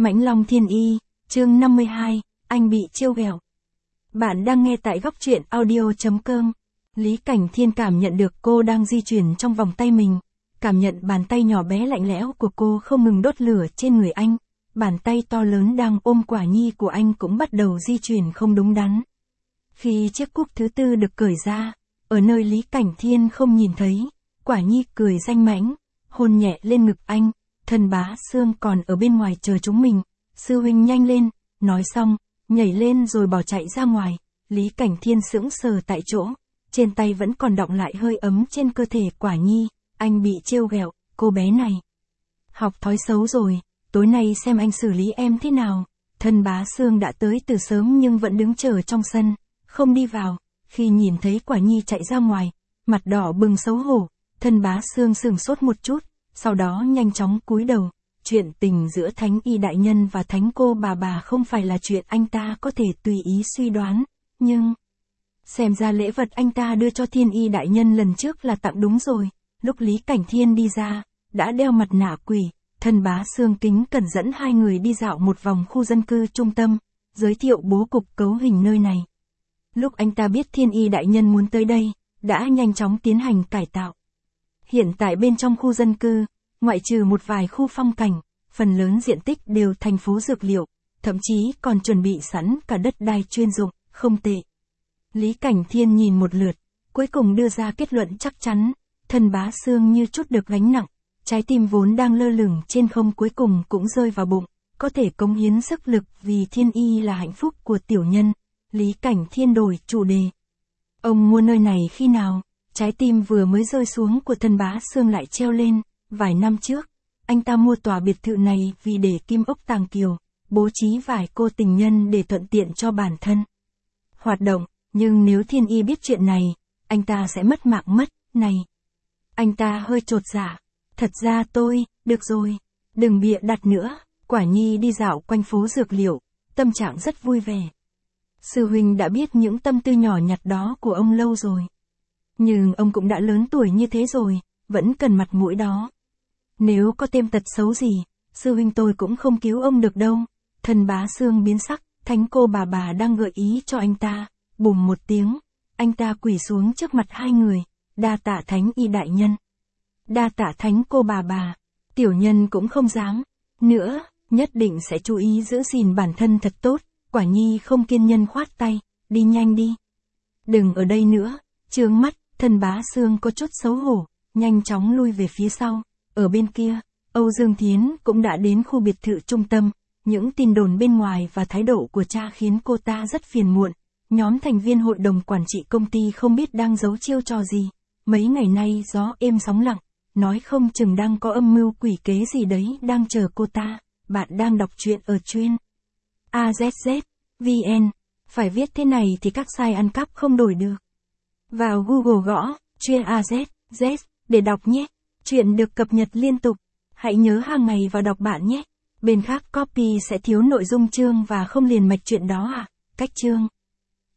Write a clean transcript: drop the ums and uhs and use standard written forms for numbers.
Mãnh Long Thiên Y, chương 52, anh bị trêu ghẹo. Bạn đang nghe tại góc truyện audio.com. Lý Cảnh Thiên cảm nhận được cô đang di chuyển trong vòng tay mình, cảm nhận bàn tay nhỏ bé lạnh lẽo của cô không ngừng đốt lửa trên người anh, bàn tay to lớn đang ôm quả nhi của anh cũng bắt đầu di chuyển không đúng đắn. Khi chiếc cúc thứ tư được cởi ra, ở nơi Lý Cảnh Thiên không nhìn thấy, quả nhi cười danh mãnh, hôn nhẹ lên ngực anh. Thần Bá Sương còn ở bên ngoài chờ chúng mình, sư huynh nhanh lên, nói xong, nhảy lên rồi bỏ chạy ra ngoài. Lý Cảnh Thiên sững sờ tại chỗ, trên tay vẫn còn đọng lại hơi ấm trên cơ thể quả nhi, anh bị trêu ghẹo, cô bé này. Học thói xấu rồi, tối nay xem anh xử lý em thế nào. Thần Bá Sương đã tới từ sớm nhưng vẫn đứng chờ trong sân, không đi vào. Khi nhìn thấy quả nhi chạy ra ngoài, mặt đỏ bừng xấu hổ, Thần Bá Sương sửng sốt một chút. Sau đó nhanh chóng cúi đầu, chuyện tình giữa Thánh Y Đại Nhân và Thánh Cô bà không phải là chuyện anh ta có thể tùy ý suy đoán, nhưng... Xem ra lễ vật anh ta đưa cho Thiên Y Đại Nhân lần trước là tặng đúng rồi. Lúc Lý Cảnh Thiên đi ra, đã đeo mặt nạ quỷ, Thần Bá Sương kính cẩn dẫn hai người đi dạo một vòng khu dân cư trung tâm, giới thiệu bố cục cấu hình nơi này. Lúc anh ta biết Thiên Y Đại Nhân muốn tới đây, đã nhanh chóng tiến hành cải tạo. Hiện tại bên trong khu dân cư, ngoại trừ một vài khu phong cảnh, phần lớn diện tích đều thành phố dược liệu, thậm chí còn chuẩn bị sẵn cả đất đai chuyên dụng, không tệ. Lý Cảnh Thiên nhìn một lượt, cuối cùng đưa ra kết luận chắc chắn, Thần Bá Sương như chút được gánh nặng, trái tim vốn đang lơ lửng trên không cuối cùng cũng rơi vào bụng, có thể cống hiến sức lực vì Thiên Y là hạnh phúc của tiểu nhân. Lý Cảnh Thiên đổi chủ đề. Ông mua nơi này khi nào? Trái tim vừa mới rơi xuống của Thần Bá Sương lại treo lên, vài năm trước, anh ta mua tòa biệt thự này vì để Kim Ốc Tàng Kiều, bố trí vài cô tình nhân để thuận tiện cho bản thân hoạt động, nhưng nếu Thiên Y biết chuyện này, anh ta sẽ mất mạng mất, này. Anh ta hơi chột dạ, thật ra được rồi, đừng bịa đặt nữa, quả nhi đi dạo quanh phố dược liệu, tâm trạng rất vui vẻ. Sư huynh đã biết những tâm tư nhỏ nhặt đó của ông lâu rồi. Nhưng ông cũng đã lớn tuổi như thế rồi, vẫn cần mặt mũi đó. Nếu có thêm tật xấu gì, sư huynh tôi cũng không cứu ông được đâu. Thần Bá Sương biến sắc, Thánh Cô bà đang gợi ý cho anh ta. Bùm một tiếng, anh ta quỳ xuống trước mặt hai người, đa tạ Thánh Y Đại Nhân. Đa tạ Thánh Cô bà, tiểu nhân cũng không dám. Nữa, nhất định sẽ chú ý giữ gìn bản thân thật tốt. Quả nhi không kiên nhẫn khoát tay, đi nhanh đi. Đừng ở đây nữa, chướng mắt. Thần Bá Sương có chút xấu hổ, nhanh chóng lui về phía sau. Ở bên kia, Âu Dương Thiến cũng đã đến khu biệt thự trung tâm. Những tin đồn bên ngoài và thái độ của cha khiến cô ta rất phiền muộn. Nhóm thành viên hội đồng quản trị công ty không biết đang giấu chiêu trò gì. Mấy ngày nay gió êm sóng lặng, nói không chừng đang có âm mưu quỷ kế gì đấy đang chờ cô ta. Bạn đang đọc truyện ở chuyên AZZ.vn. Phải viết thế này thì các site ăn cắp không đổi được. Vào Google gõ, chuyên AZZ, để đọc nhé. Chuyện được cập nhật liên tục. Hãy nhớ hàng ngày vào đọc bạn nhé. Bên khác copy sẽ thiếu nội dung chương và không liền mạch chuyện đó à? Cách chương.